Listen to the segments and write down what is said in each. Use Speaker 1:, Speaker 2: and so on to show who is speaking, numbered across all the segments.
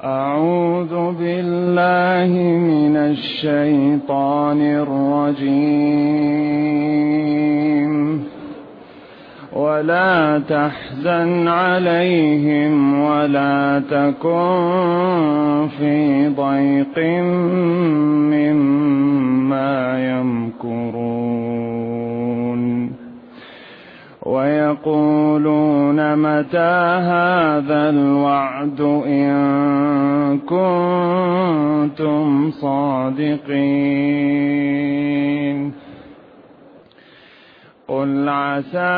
Speaker 1: أعوذ بالله من الشيطان الرجيم. ولا تحزن عليهم ولا تكن في ضيق مما يمكرون. ويقولون متى هذا الوعد إن كنتم صادقين. قل عسى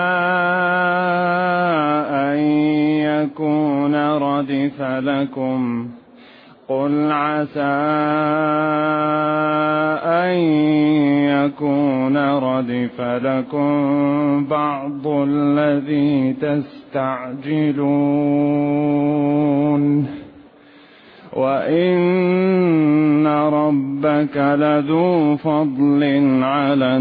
Speaker 1: أن يكون ردف لكم بعض الذي تستعجلون. وإن ربك لذو فضل على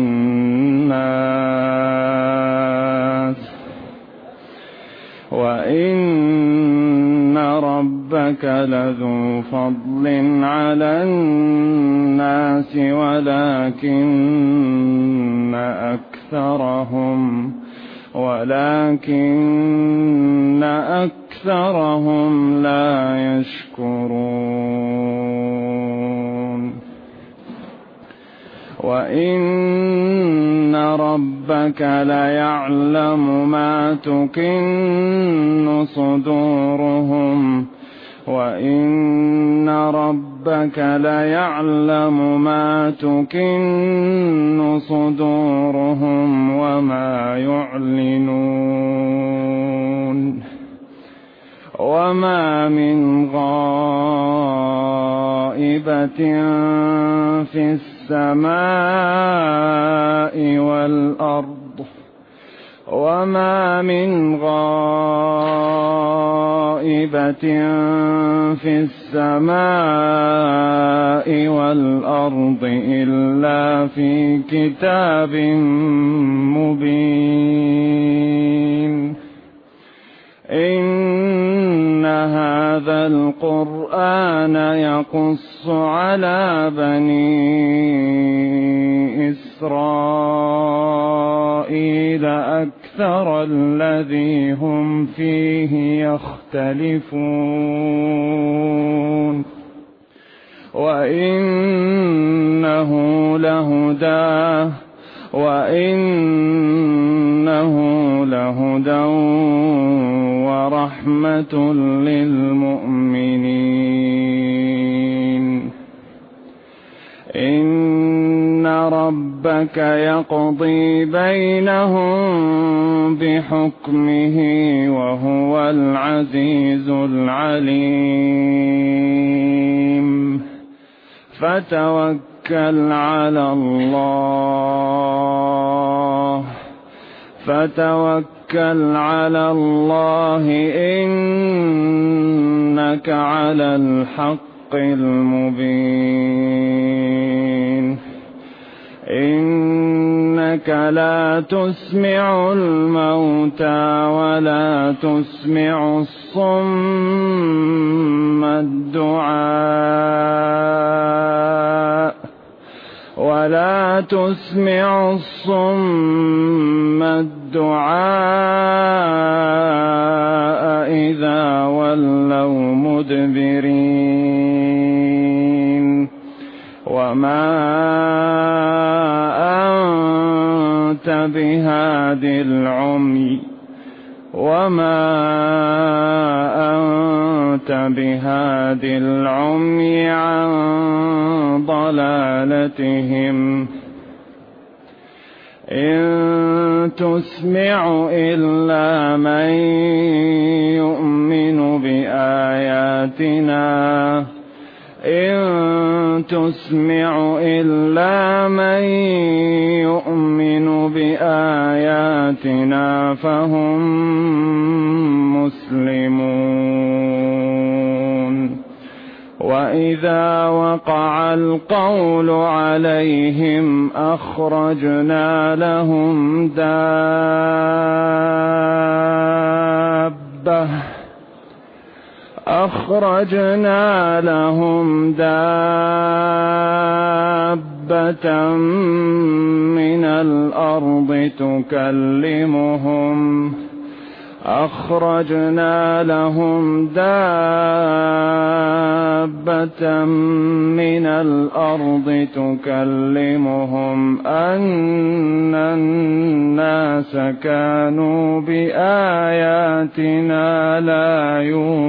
Speaker 1: الناس ولكن أكثرهم لا يشكرون. وإن ربك ليعلم ما تكن صدورهم وما يعلنون. وما من غائبة في السماء والأرض إلا في كتاب مبين. إن هذا القرآن يقص على بني إسرائيل أكثر الذي هم فيه يختلفون. وإنه لهدى ورحمة للمؤمنين. إن ربك يقضي بينهم بحكمه وهو العزيز العليم. فتوكل على الله إنك على الحق المبين. إنك لا تسمع الموتى ولا تسمع الصم الدعاء إذا ولوا مدبرين. وما أنت بهاد العمي عن ضلالتهم إن تسمع إلا من يؤمن بآياتنا فهم مسلمون. وإذا وقع القول عليهم أخرجنا لهم أخرجنا لهم دابة من الأرض تكلمهم أن الناس كانوا بآياتنا لا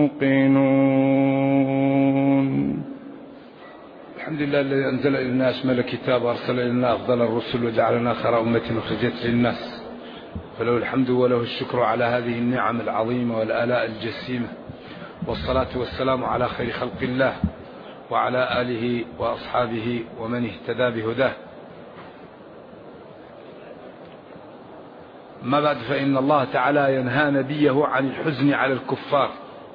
Speaker 1: يوقنون.
Speaker 2: الحمد لله الذي أنزل إلى الناس من الكتاب وأرسل إلينا أفضل الرسل وجعلنا خير أمة أخرجت للناس، فله الحمد وله الشكر على هذه النعم العظيمة والآلاء الجسيمة، والصلاة والسلام على خير خلق الله وعلى آله وأصحابه ومن اهتدى بهداه. ما بعد، فإن الله تعالى ينهى نبيه عن الحزن على الكفار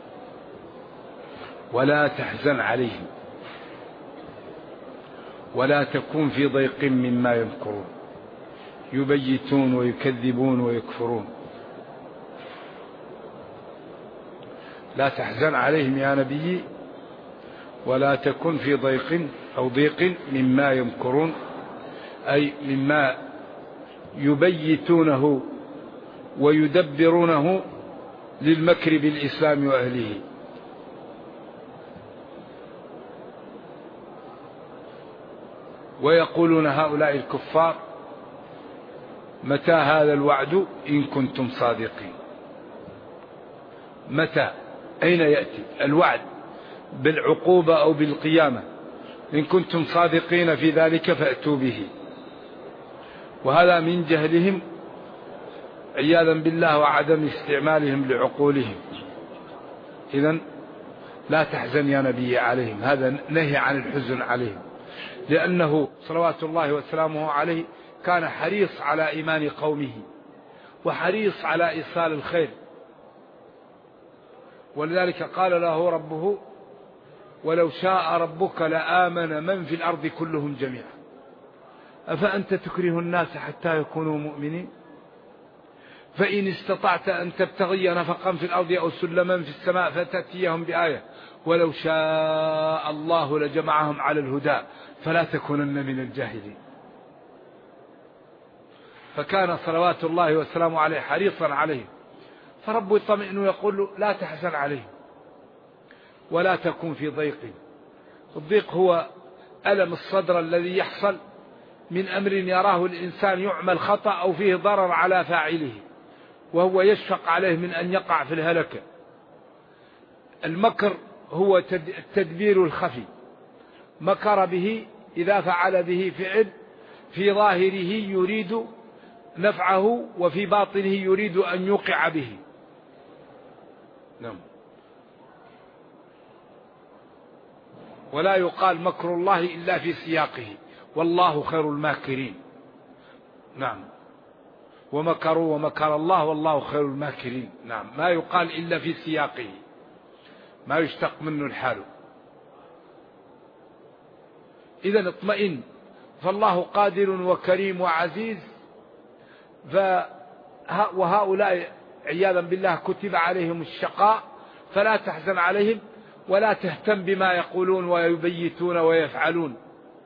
Speaker 2: ولا تحزن عليهم ولا تكون في ضيق مما يمكرون، يبيتون ويكذبون ويكفرون. لا تحزن عليهم يا نبي ولا تكن في ضيق مما يمكرون، أي مما يبيتونه ويدبرونه للمكر بالإسلام وأهله. ويقولون هؤلاء الكفار متى هذا الوعد إن كنتم صادقين. متى؟ أين يأتي الوعد؟ بالعقوبة أو بالقيامة؟ إن كنتم صادقين في ذلك فأتوا به. وهذا من جهلهم عياذا بالله وعدم استعمالهم لعقولهم. إذن لا تحزن يا نبي عليهم، هذا نهي عن الحزن عليهم، لأنه صلوات الله وسلامه عليه كان حريص على إيمان قومه وحريص على إيصال الخير، ولذلك قال له ربه: ولو شاء ربك لآمن من في الأرض كلهم جميعا أفأنت تكره الناس حتى يكونوا مؤمنين؟ فإن استطعت أن تبتغي نفقا في الأرض أو سلما في السماء فتأتيهم بآية ولو شاء الله لجمعهم على الهدى فلا تكونن من الجاهلين. فكان صلوات الله وسلامه عليه حريصا عليه، فرب يطمئن ويقول له: لا تحزن عليه ولا تكن في ضيق. الضيق هو ألم الصدر الذي يحصل من أمر يراه الإنسان يعمل خطأ أو فيه ضرر على فاعله، وهو يشفق عليه من أن يقع في الهلكة. المكر هو التدبير الخفي، مكر به إذا فعل به فعل في ظاهره يريد نفعه وفي باطنه يريد أن يوقع به. نعم. ولا يقال مكر الله إلا في سياقه، والله خير الماكرين. نعم. ومكروا ومكر الله والله خير الماكرين. نعم. ما يقال إلا في سياقه، ما يشتق منه الحال. إذن اطمئن، فالله قادر وكريم وعزيز. وهؤلاء عياذا بالله كتب عليهم الشقاء، فلا تحزن عليهم ولا تهتم بما يقولون ويبيتون ويفعلون.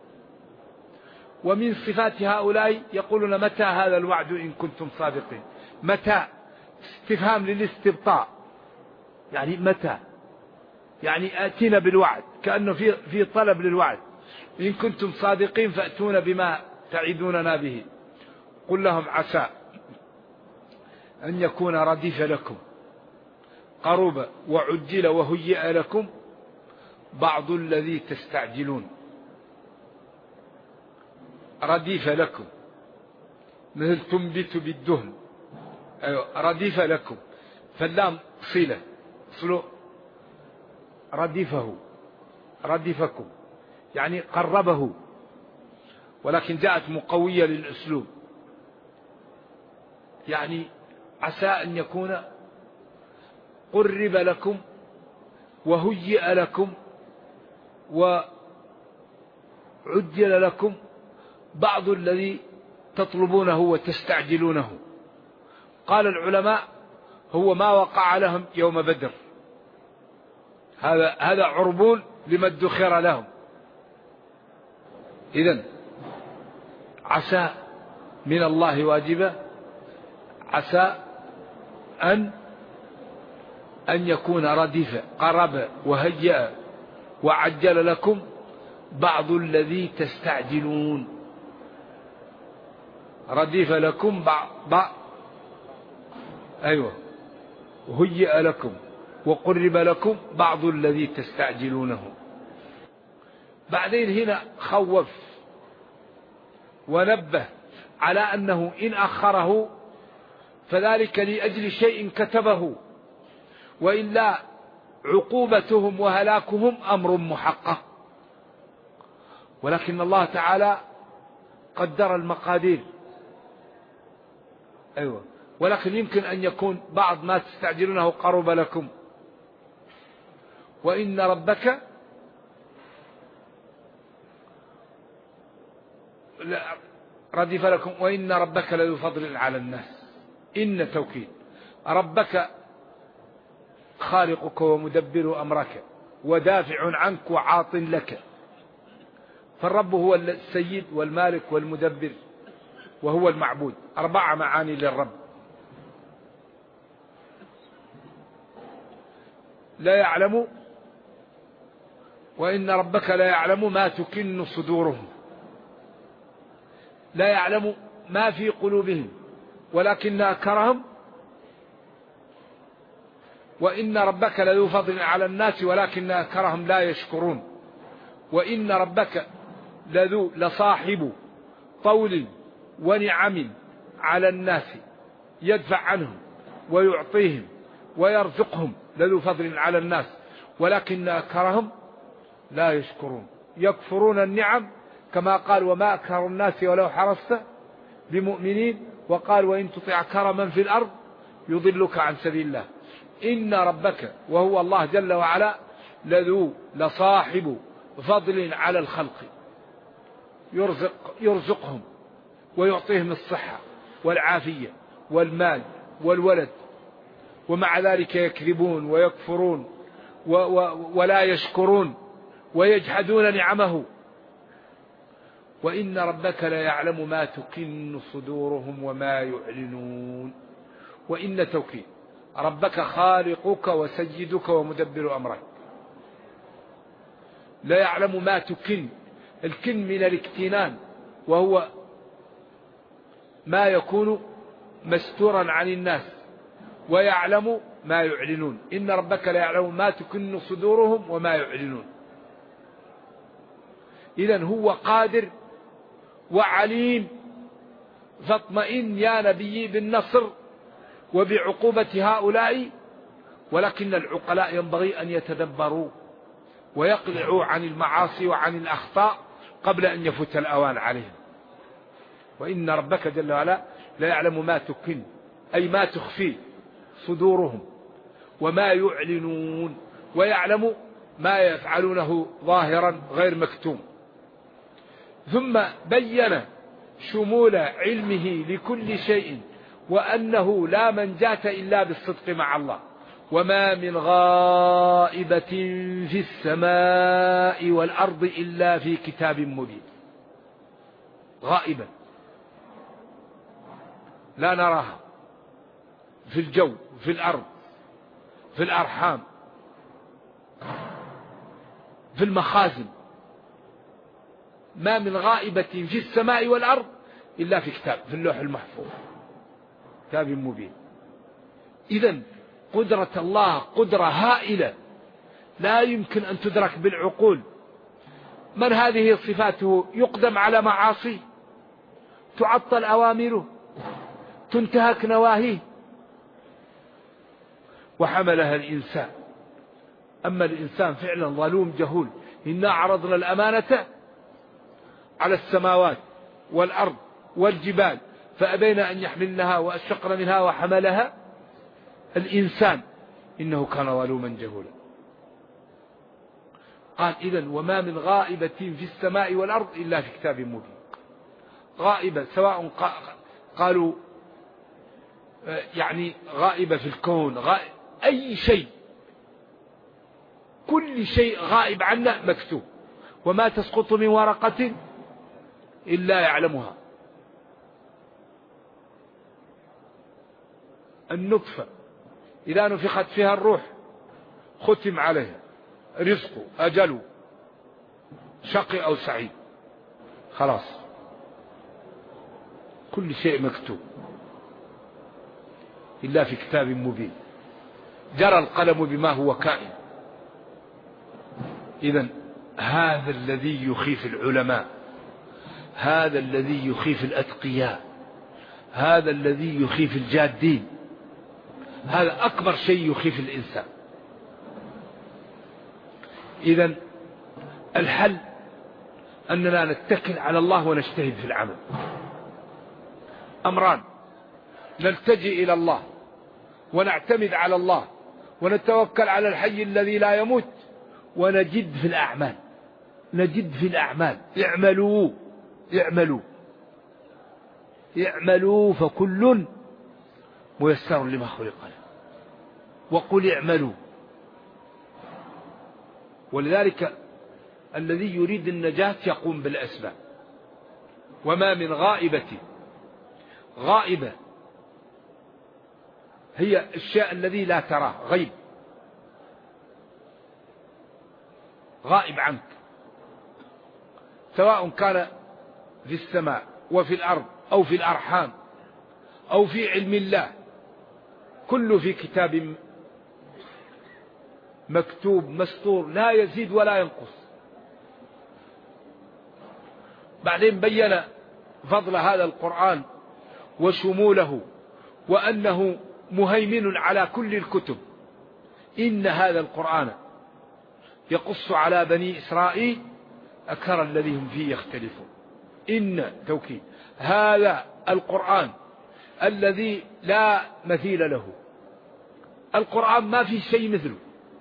Speaker 2: ومن صفات هؤلاء يقولون: متى هذا الوعد إن كنتم صادقين. متى استفهام للاستبطاء، يعني متى، يعني آتينا بالوعد، كأنه في طلب للوعد. إن كنتم صادقين فأتونا بما تعدوننا به. قل لهم: عسى أن يكون رديف لكم قرب وعجل وهيئ لكم بعض الذي تستعجلون. رديف لكم مثل تنبت بالدهن. رديف لكم، فاللام صلة، صلوا رديفه، رديفكم يعني قربه، ولكن جاءت مقوية للأسلوب. يعني عسى أن يكون قرب لكم وهيئ لكم وعجل لكم بعض الذي تطلبونه وتستعجلونه. قال العلماء: هو ما وقع لهم يوم بدر، هذا عربون لما ادخر لهم. إذن عسى من الله واجبة، عسى أن يكون ردف قرب وهيأ وعجل لكم بعض الذي تستعجلون. ردف لكم بعض أيوة، وهيأ لكم وقرب لكم بعض الذي تستعجلونه. بعدين هنا خوف ونبه على أنه إن أخره فذلك لأجل شيء كتبه، وإلا عقوبتهم وهلاكهم أمر محقق. ولكن الله تعالى قدر المقادير. أيوة، ولكن يمكن أن يكون بعض ما تستعجلونه قرب لكم. وإن ربك ردف لكم وإن ربك لذو فضل على الناس. إن توكيد، ربك خالقك ومدبر أمرك ودافع عنك وعاط لك. فالرب هو السيد والمالك والمدبر وهو المعبود. 4 معاني للرب. لا يعلم، وإن ربك لا يعلم ما تكن صدورهم. لا يعلم ما في قلوبهم ولكن أكرهم. وإن ربك لذو فضل على الناس ولكن أكرهم لا يشكرون. وإن ربك لصاحب طول ونعم على الناس يدفع عنهم ويعطيهم ويرزقهم، لذو فضل على الناس ولكن أكرهم لا يشكرون. يكفرون النعم كما قال وما أكثر الناس ولو حرصت بمؤمنين، وقال وإن تطع كرما في الأرض يضلك عن سبيل الله. إن ربك وهو الله جل وعلا لصاحب فضل على الخلق، يرزقهم ويعطيهم الصحة والعافية والمال والولد، ومع ذلك يكذبون ويكفرون ولا يشكرون ويجحدون نعمه. وإن ربك لا يعلم ما تكن صدورهم وما يعلنون. وإن توكيد، ربك خالقك وسيدك ومدبر أمرك. لا يعلم ما تكن، الكن من الاكتنان وهو ما يكون مستورا عن الناس، ويعلم ما يعلنون. إن ربك لا يعلم ما تكن صدورهم وما يعلنون. إذن هو قادر وعليم. فاطمئن يا نبي بالنصر وبعقوبة هؤلاء. ولكن العقلاء ينبغي أن يتدبروا ويقلعوا عن المعاصي وعن الأخطاء قبل أن يفوت الأوان عليهم. وإن ربك جل وعلا لا يعلم ما تكن، أي ما تخفي صدورهم، وما يعلنون، ويعلم ما يفعلونه ظاهرا غير مكتوم. ثم بين شمول علمه لكل شيء، وأنه لا منجاة إلا بالصدق مع الله. وما من غائبة في السماء والأرض إلا في كتاب مبين. غائبة لا نراها في الجو، في الأرض، في الأرحام، في المخازن. ما من غائبة في السماء والأرض إلا في كتاب، في اللوح المحفوظ، كتاب مبين. إذن قدرة الله قدرة هائلة لا يمكن أن تدرك بالعقول. من هذه صفاته؟ يقدم على معاصيه، تعطل أوامره، تنتهك نواهيه، وحملها الإنسان. أما الإنسان فعلا ظلوم جهول. إنا عرضنا الأمانة على السماوات والأرض والجبال فأبين أن يحملنها وأشفقن منها وحملها الإنسان إنه كان ظلوما جهولا. قال إذن وما من غائبة في السماء والأرض إلا في كتاب مبين. غائبة سواء قالوا يعني غائبة في الكون، أي شيء كل شيء غائب عنا مكتوب، وما تسقط من ورقة إلا يعلمها. النطفة إذا نفخت فيها الروح ختم عليها رزقه أجله شقي أو سعيد، خلاص كل شيء مكتوب إلا في كتاب مبين. جرى القلم بما هو كائن. إذن هذا الذي يخيف العلماء، هذا الذي يخيف الأتقياء، هذا الذي يخيف الجادين، هذا أكبر شيء يخيف الإنسان. إذن الحل أننا نتكل على الله ونجتهد في العمل. أمران: نلتجئ إلى الله ونعتمد على الله ونتوكل على الحي الذي لا يموت، ونجد في الأعمال، نجد في الأعمال. اعملوا اعملوا اعملوا فكل ميسر لما خلق له، وقل اعملوا. ولذلك الذي يريد النجاة يقوم بالأسباب. وما من غائبة هي الشيء الذي لا تراه، غيب، غائب عنك، سواء كان في السماء وفي الأرض أو في الأرحام أو في علم الله، كله في كتاب مكتوب مسطور لا يزيد ولا ينقص. بعدين بين فضل هذا القرآن وشموله، وأنه مهيمن على كل الكتب. إن هذا القرآن يقص على بني إسرائيل أكثر الذي هم فيه يختلفون. إن توكيد هذا القرآن الذي لا مثيل له. القرآن ما في شيء مثله،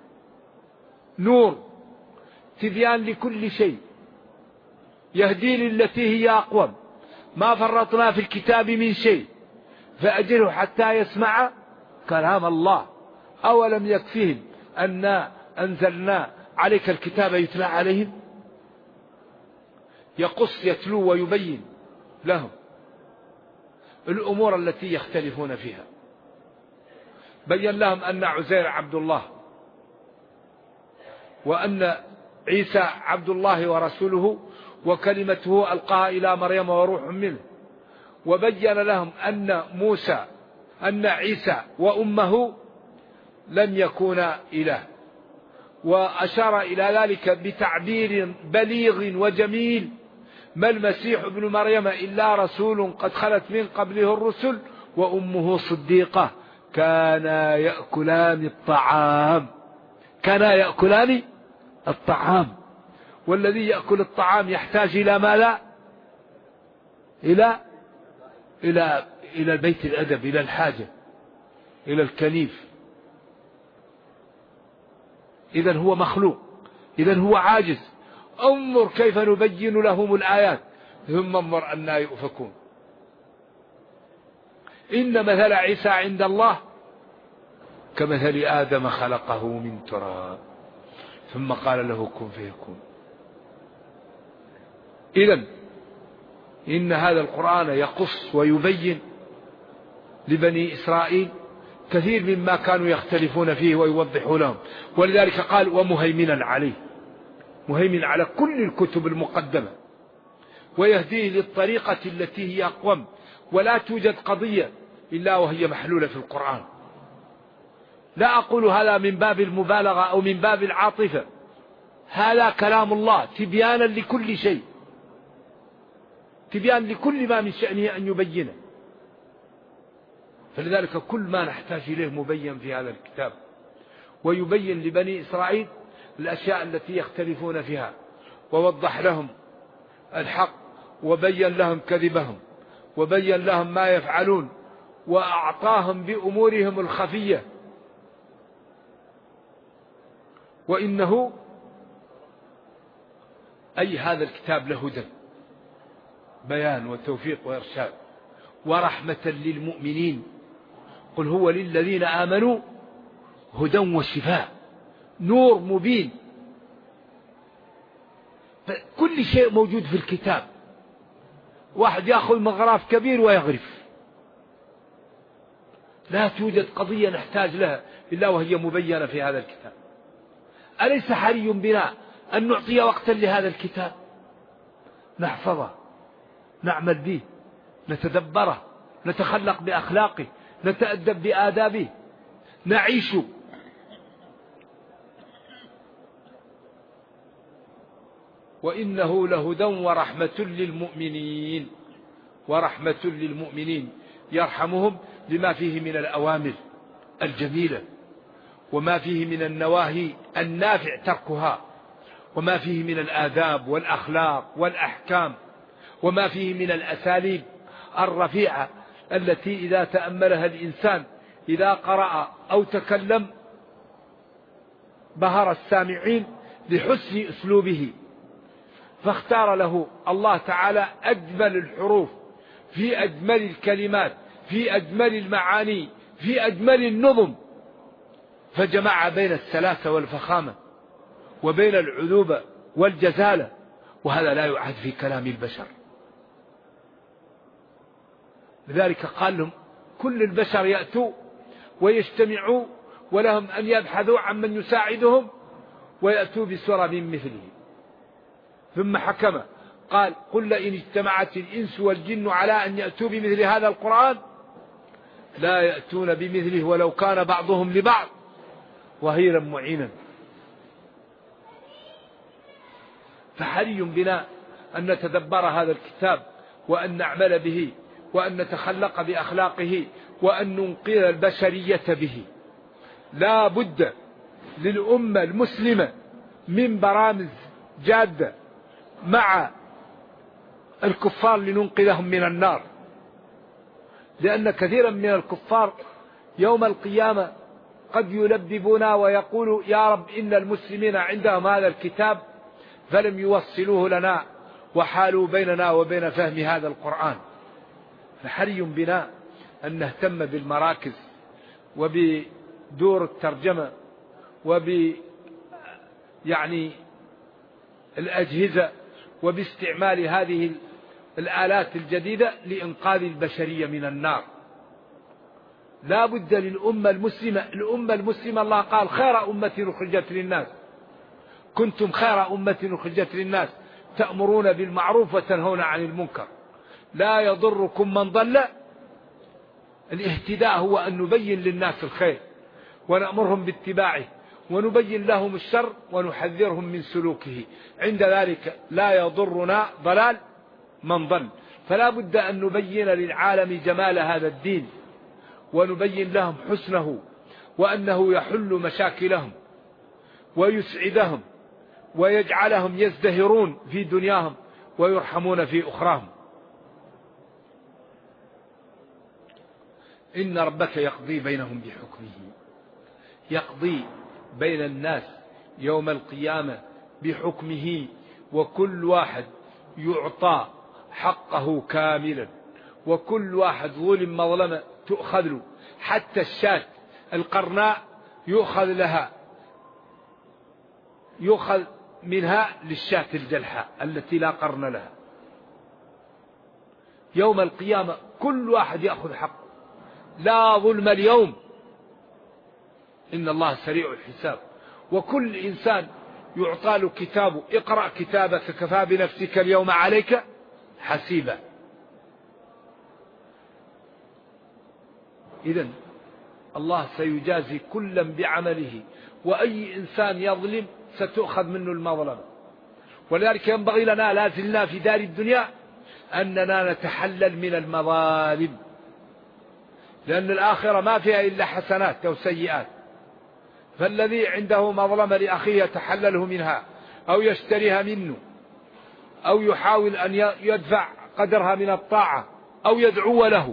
Speaker 2: نور تبيان لكل شيء، يهدي للتي هي أقوم، ما فرطنا في الكتاب من شيء، فأجله حتى يسمع كلام الله. أولم يكفيهم أن أنزلنا عليك الكتاب يتلى عليهم؟ يقص يتلو ويبين لهم الأمور التي يختلفون فيها. بين لهم أن عزير عبد الله، وأن عيسى عبد الله ورسوله، وكلمته ألقاها إلى مريم وروح منه. وبين لهم أن عيسى وأمه لم يكونا إله، وأشار إلى ذلك بتعبير بليغ وجميل: ما المسيح ابن مريم إلا رسول قد خلت من قبله الرسل وأمه صديقة كانا يأكلان الطعام. والذي يأكل الطعام يحتاج إلى ماذا؟ إلى بيت الأدب، إلى الحاجة، إلى الكنيف. إذن هو مخلوق، إذن هو عاجز. انظر كيف نبين لهم الآيات ثم انظر أنى يؤفكون. إن مثل عيسى عند الله كمثل آدم خلقه من تراب ثم قال له كن فيكون. إذن إن هذا القرآن يقص ويبين لبني إسرائيل كثير مما كانوا يختلفون فيه ويوضح لهم. ولذلك قال ومهيمنا عليه، مهيمن على كل الكتب المقدمة، ويهديه للطريقة التي هي أقوم. ولا توجد قضية إلا وهي محلولة في القرآن. لا أقول هذا من باب المبالغة أو من باب العاطفة، هذا كلام الله تبيانا لكل شيء، تبيان لكل ما من شأنه أن يبينه. فلذلك كل ما نحتاج إليه مبين في هذا الكتاب، ويبين لبني إسرائيل الأشياء التي يختلفون فيها، ووضح لهم الحق، وبين لهم كذبهم، وبين لهم ما يفعلون، وأعطاهم بأمورهم الخفية. وإنه أي هذا الكتاب له هدى، بيان وتوفيق وإرشاد ورحمة للمؤمنين. قل هو للذين آمنوا هدى وشفاء نور مبين، كل شيء موجود في الكتاب. واحد يأخذ مغراف كبير ويغرف، لا توجد قضية نحتاج لها إلا وهي مبينة في هذا الكتاب. أليس حري بنا أن نعطي وقتا لهذا الكتاب، نحفظه، نعمل به، نتدبره، نتخلق بأخلاقه، نتأدب بآدابه، نعيش. وإنه لهدى ورحمة للمؤمنين، ورحمة للمؤمنين، يرحمهم لما فيه من الأوامر الجميلة، وما فيه من النواهي النافع تركها، وما فيه من الآداب والأخلاق والأحكام، وما فيه من الأساليب الرفيعة التي إذا تأملها الإنسان إذا قرأ أو تكلم بهر السامعين لحسن أسلوبه. فاختار له الله تعالى أجمل الحروف في أجمل الكلمات في أجمل المعاني في أجمل النظم، فجمع بين السلاسة والفخامة وبين العذوبة والجزالة، وهذا لا يعد في كلام البشر. لذلك قال لهم كل البشر يأتوا ويجتمعوا ولهم أن يبحثوا عن من يساعدهم ويأتوا بسورة من مثله. ثم حكم قال قل إن اجتمعت الإنس والجن على أن يأتوا بمثل هذا القرآن لا يأتون بمثله ولو كان بعضهم لبعض ظهيرا معينا. فحري بنا أن نتدبر هذا الكتاب وأن نعمل به وأن نتخلق بأخلاقه وأن ننقذ البشرية به. لا بد للأمة المسلمة من برامج جادة مع الكفار لننقذهم من النار، لأن كثيرا من الكفار يوم القيامة قد يلببنا ويقولوا يا رب إن المسلمين عندهم هذا الكتاب فلم يوصلوه لنا وحالوا بيننا وبين فهم هذا القرآن. فحري بنا أن نهتم بالمراكز وبدور الترجمة الأجهزة وباستعمال هذه الآلات الجديدة لإنقاذ البشرية من النار. لا بد للأمة المسلمة، الأمة المسلمة الله قال خير أمة أخرجت للناس، كنتم خير أمة أخرجت للناس تأمرون بالمعروف وتنهون عن المنكر. لا يضركم من ضل. الاهتداء هو أن نبين للناس الخير ونأمرهم باتباعه ونبين لهم الشر ونحذرهم من سلوكه، عند ذلك لا يضرنا ضلال من ضل. فلا بد أن نبين للعالم جمال هذا الدين ونبين لهم حسنه وأنه يحل مشاكلهم ويسعدهم ويجعلهم يزدهرون في دنياهم ويرحمون في أخراهم. إن ربك يقضي بينهم بحكمه، يقضي بين الناس يوم القيامة بحكمه، وكل واحد يعطى حقه كاملا، وكل واحد ظلم مظلمة تؤخذ له، حتى الشاة القرناء يؤخذ منها للشاة الجلحاء التي لا قرن لها. يوم القيامة كل واحد يأخذ حقه، لا ظلم اليوم، إن الله سريع الحساب. وكل إنسان يعطى له كتابه، اقرأ كتابك كفى بنفسك اليوم عليك حسيبا. إذن الله سيجازي كلا بعمله، وأي إنسان يظلم ستؤخذ منه المظلمة. ولذلك ينبغي لنا لازلنا في دار الدنيا أننا نتحلل من المظالم، لأن الآخرة ما فيها إلا حسنات أو سيئات. فالذي عنده مظلمة لأخيه يتحلله منها أو يشتريها منه أو يحاول أن يدفع قدرها من الطاعة أو يدعو له.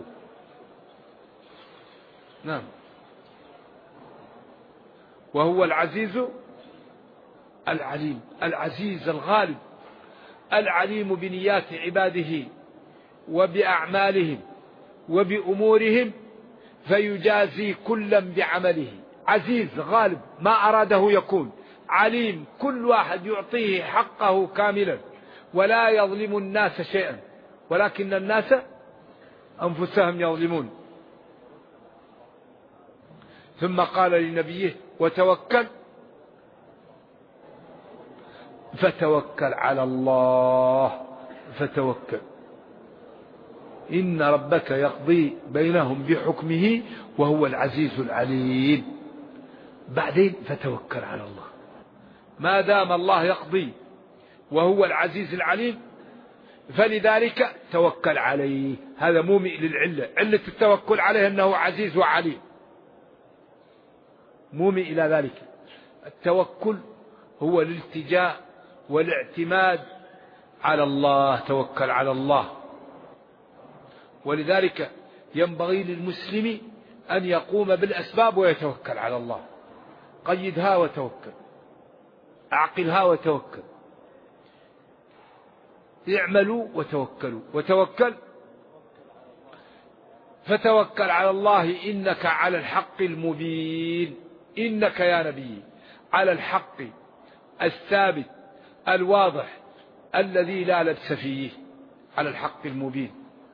Speaker 2: نعم. وهو العزيز العليم، العزيز الغالب العليم بنيات عباده وبأعمالهم وبأمورهم، فيجازي كلا بعمله. عزيز غالب ما أراده يكون، عليم كل واحد يعطيه حقه كاملا، ولا يظلم الناس شيئا، ولكن الناس أنفسهم يظلمون. ثم قال لنبيه وتوكل، فتوكل على الله، فتوكل إن ربك يقضي بينهم بحكمه وهو العزيز العليم. بعدين فتوكل على الله، ما دام الله يقضي وهو العزيز العليم فلذلك توكل عليه. هذا مومئ للعلة، علة التوكل عليه أنه عزيز وعليم، مومئ إلى ذلك. التوكل هو الالتجاء والاعتماد على الله، توكل على الله. ولذلك ينبغي للمسلم أن يقوم بالأسباب ويتوكل على الله. قيدها وتوكل، أعقلها وتوكل، اعملوا وتوكلوا، وتوكل فتوكل على الله إنك على الحق المبين. إنك يا نبي على الحق الثابت الواضح الذي لا لبس فيه، على الحق المبين.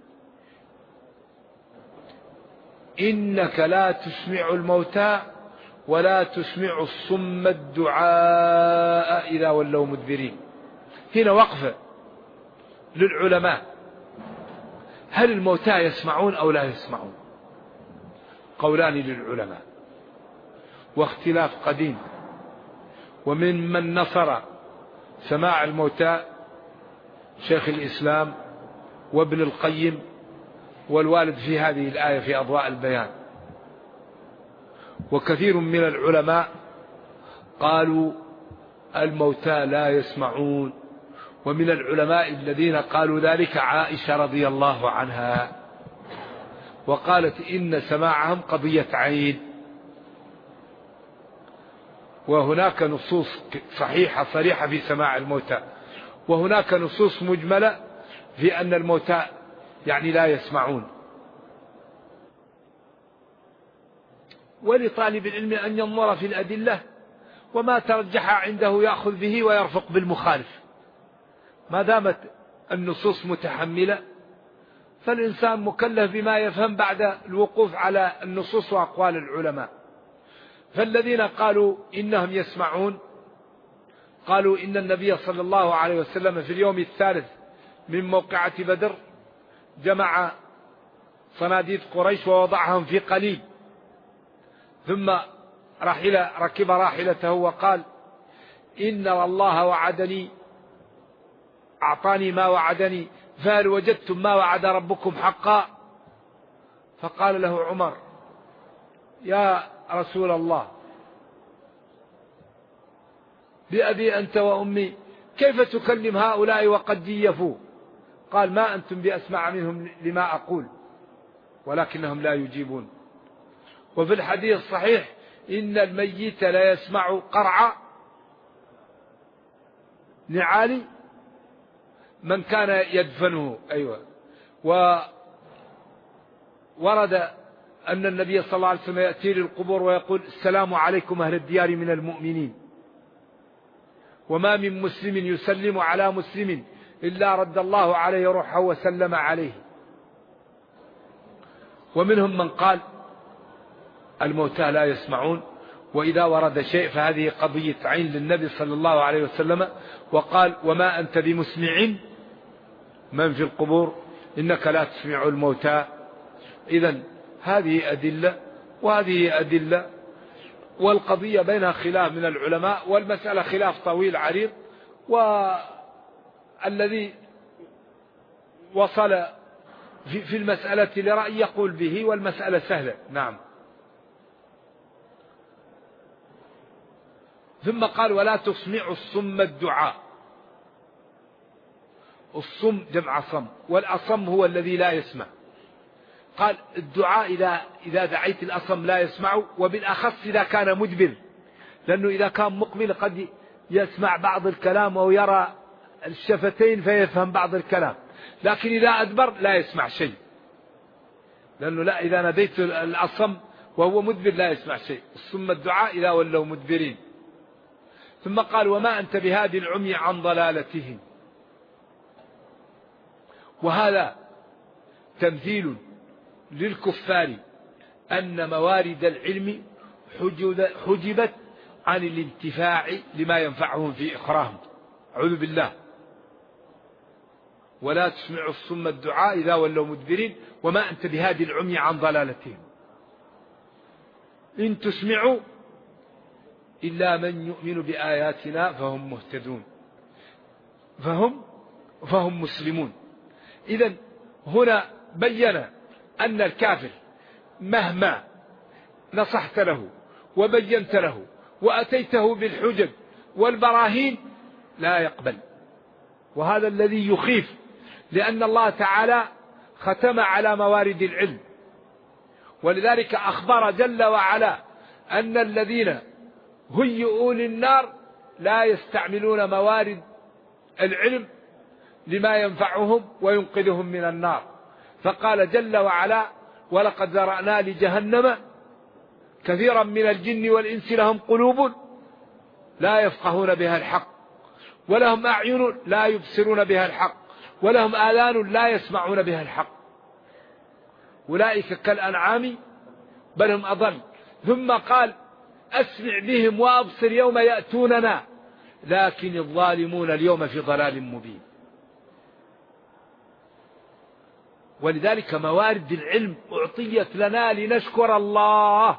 Speaker 2: إنك لا تسمع الموتى ولا تسمع الصم الدعاء إذا ولوا مدبرين. هنا وقفة للعلماء، هل الموتى يسمعون أو لا يسمعون؟ قولان للعلماء واختلاف قديم. ومن من نصر سماع الموتى شيخ الإسلام وابن القيم والوالد في هذه الآية في أضواء البيان. وكثير من العلماء قالوا الموتى لا يسمعون. ومن العلماء الذين قالوا ذلك عائشة رضي الله عنها، وقالت إن سماعهم قضية عين. وهناك نصوص صحيحة صريحة في سماع الموتى، وهناك نصوص مجملة في أن الموتى يعني لا يسمعون. ولطالب العلم أن ينظر في الأدلة، وما ترجح عنده يأخذ به ويرفق بالمخالف. ما دامت النصوص متحملة فالإنسان مكلف بما يفهم بعد الوقوف على النصوص وأقوال العلماء. فالذين قالوا إنهم يسمعون قالوا إن النبي صلى الله عليه وسلم في اليوم الثالث من موقعة بدر جمع صناديد قريش ووضعهم في قليب، ثم ركب راحلته وقال إن الله وعدني، أعطاني ما وعدني، فهل وجدتم ما وعد ربكم حقا؟ فقال له عمر يا رسول الله بأبي أنت وأمي كيف تكلم هؤلاء وقد جيفوا؟ قال ما أنتم بأسمع منهم لما أقول ولكنهم لا يجيبون. وفي الحديث الصحيح إن الميت لا يسمع قرع نعال من كان يدفنه. أيوة. وورد أن النبي صلى الله عليه وسلم يأتي للقبور ويقول السلام عليكم أهل الديار من المؤمنين، وما من مسلم يسلم على مسلم إلا رد الله عليه روحه وسلم عليه. ومنهم من قال الموتى لا يسمعون، وإذا ورد شيء فهذه قضية عين للنبي صلى الله عليه وسلم، وقال وما أنت بمسمع من في القبور إنك لا تسمع الموتى. إذن هذه أدلة وهذه أدلة، والقضية بينها خلاف من العلماء، والمسألة خلاف طويل عريض. والذي وصل في المسألة لرأي يقول به، والمسألة سهلة. نعم. ثم قال ولا تسمع الصم الدعاء. الصم جمع صم، والأصم هو الذي لا يسمع. قال الدعاء إذا دعيت الأصم لا يسمع، وبالأخص إذا كان مدبر، لأنه إذا كان مقبل قد يسمع بعض الكلام أو يرى الشفتين فيفهم بعض الكلام، لكن إذا أدبر لا يسمع شيء. لأنه لا، إذا ناديت الأصم وهو مدبر لا يسمع شيء. ثم الدعاء إذا ولوا مدبرين. ثم قال وما أنت بهادي العمي عن ضلالتهم. وهذا تمثيل للكفار أن موارد العلم حجبت عن الانتفاع لما ينفعهم في إخراهم. أعوذ بالله. ولا تسمعوا الصم الدعاء إذا ولوا مدبرين وما أنت بهادي العمي عن ضلالتهم. إن تسمعوا إلا من يؤمن بآياتنا فهم مهتدون، فهم مسلمون. إذن هنا بين أن الكافر مهما نصحت له وبينت له وأتيته بالحجج والبراهين لا يقبل. وهذا الذي يخيف، لأن الله تعالى ختم على موارد العلم. ولذلك أخبر جل وعلا أن الذين هيئوا للنار لا يستعملون موارد العلم لما ينفعهم وينقذهم من النار. فقال جل وعلا ولقد ذرأنا لجهنم كثيرا من الجن والإنس لهم قلوب لا يفقهون بها الحق ولهم أعين لا يبصرون بها الحق ولهم آذان لا يسمعون بها الحق أولئك كالأنعام بل هم أضل. ثم قال أسمع بهم وأبصر يوم يأتوننا لكن الظالمون اليوم في ضلال مبين. ولذلك موارد العلم أعطيت لنا لنشكر الله.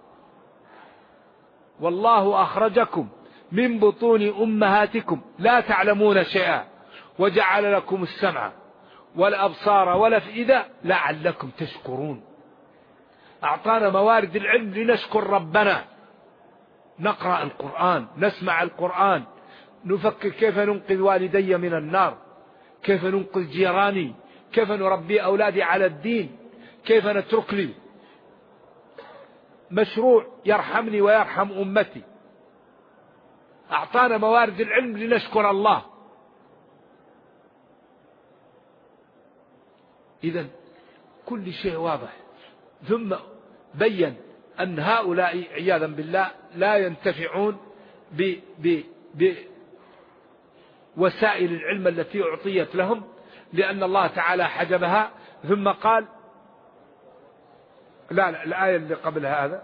Speaker 2: والله أخرجكم من بطون أمهاتكم لا تعلمون شيئا وجعل لكم السمع والأبصار والأفئدة لعلكم تشكرون. أعطانا موارد العلم لنشكر ربنا. نقرأ القرآن، نسمع القرآن، نفكر كيف ننقذ والدي من النار، كيف ننقذ جيراني، كيف نربي أولادي على الدين، كيف نترك لي مشروع يرحمني ويرحم أمتي. أعطانا موارد العلم لنشكر الله. إذن كل شيء واضح. ثم بين أن هؤلاء عياذا بالله لا ينتفعون بوسائل العلم التي أعطيت لهم لأن الله تعالى حجبها. ثم قال لا الآية اللي قبل هذا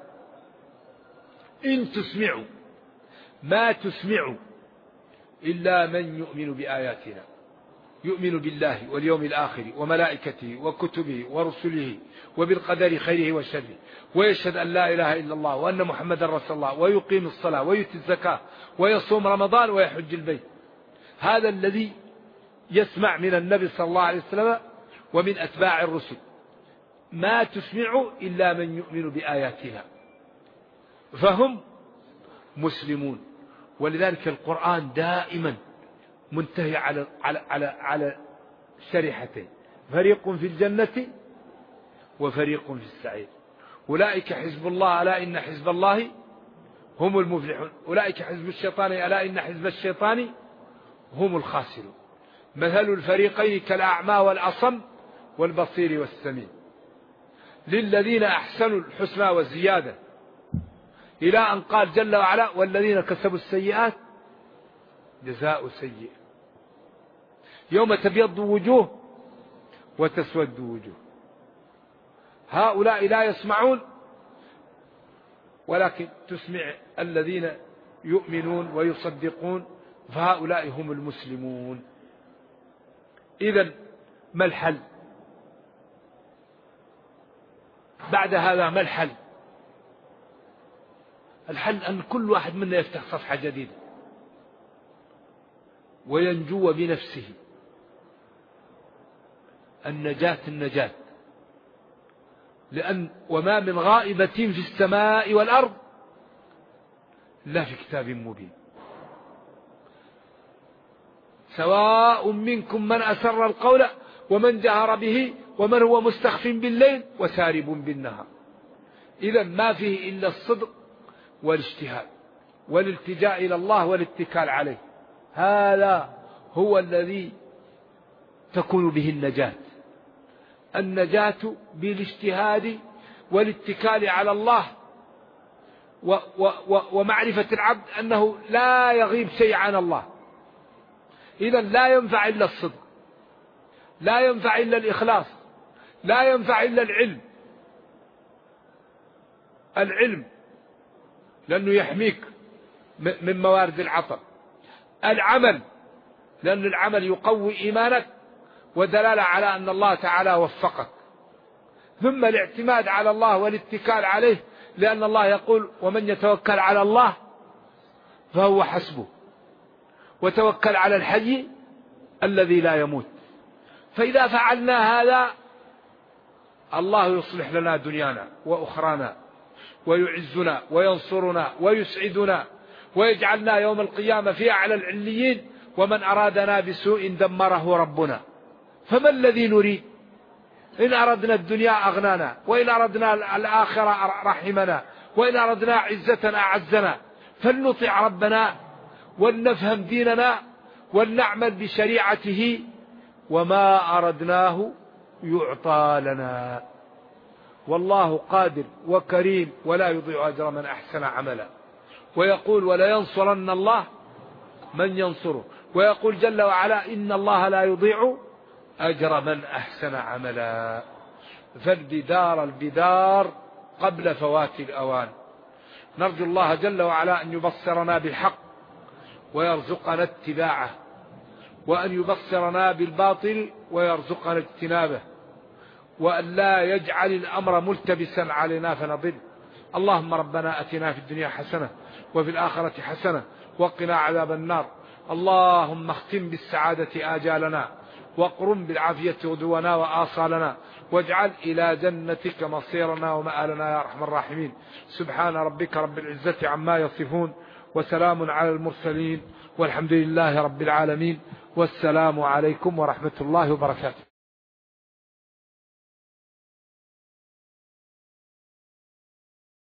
Speaker 2: إن تسمعوا ما تسمعوا إلا من يؤمن بآياتنا، يؤمن بالله واليوم الآخر وملائكته وكتبه ورسله وبالقدر خيره وشره ويشهد أن لا إله إلا الله وأن محمد رسول الله ويقيم الصلاة ويؤتي الزكاة ويصوم رمضان ويحج البيت. هذا الذي يسمع من النبي صلى الله عليه وسلم ومن أتباع الرسل. ما تسمع إلا من يؤمن بآياتنا فهم مسلمون. ولذلك القرآن دائما منتهي على شريحتين، فريق في الجنة وفريق في السعير. أولئك حزب الله ألا إن حزب الله هم المفلحون. أولئك حزب الشيطان ألا إن حزب الشيطان هم الخاسرون. مثل الفريقين كالأعمى والأصم والبصير والسميع. للذين أحسنوا الحسنى والزيادة إلى أن قال جل وعلا والذين كسبوا السيئات جزاء سيئ يوم تبيض وجوه وتسود وجوه. هؤلاء لا يسمعون ولكن تسمع الذين يؤمنون ويصدقون فهؤلاء هم المسلمون. إذن ما الحل بعد هذا؟ ما الحل؟ الحل أن كل واحد منا يفتح صفحة جديدة وينجو بنفسه. النجاة لأن وما من غائبة في السماء والأرض لا في كتاب مبين. سواء منكم من أسر القول ومن جهر به ومن هو مستخف بالليل وسارب بالنهار. إذا ما فيه إلا الصدق والاجتهاد والالتجاء إلى الله والاتكال عليه. هذا هو الذي تكون به النجاة بالاجتهاد والاتكال على الله ومعرفة العبد أنه لا يغيب شيء عن الله. إذا لا ينفع إلا الصدق، لا ينفع إلا الإخلاص، لا ينفع إلا العلم لأنه يحميك من موارد العطر. العمل لأن العمل يقوي إيمانك ودلالة على أن الله تعالى وفقك. ثم الاعتماد على الله والاتكال عليه، لأن الله يقول ومن يتوكل على الله فهو حسبه، وتوكل على الحي الذي لا يموت. فإذا فعلنا هذا الله يصلح لنا دنيانا وأخرانا، ويعزنا وينصرنا ويسعدنا، ويجعلنا يوم القيامة في أعلى العليين. ومن أرادنا بسوء دمره ربنا. فما الذي نريد؟ إن أردنا الدنيا أغنانا، وإن أردنا الآخرة رحمنا، وإن أردنا عزة أعزنا. فلنطع ربنا ولنفهم ديننا ولنعمل بشريعته، وما أردناه يعطى لنا. والله قادر وكريم ولا يضيع أجر من أحسن عملا. ويقول ولا ينصرن الله من ينصره. ويقول جل وعلا إن الله لا يضيع أجر من أحسن عملا. البدار قبل فوات الأوان. نرجو الله جل وعلا أن يبصرنا بالحق ويرزقنا اتباعه، وأن يبصرنا بالباطل ويرزقنا اجتنابه، وأن لا يجعل الأمر ملتبسا علينا فنضل. اللهم ربنا أتنا في الدنيا حسنة وفي الآخرة حسنة وقنا عذاب النار. اللهم اختم بالسعادة آجالنا، واقرم بالعافية غدونا وآصالنا، واجعل إلى جنتك مصيرنا ومآلنا يا أرحم الراحمين. سبحان ربك رب العزة عما يصفون، وسلام على المرسلين، والحمد لله رب العالمين. والسلام عليكم ورحمة الله وبركاته.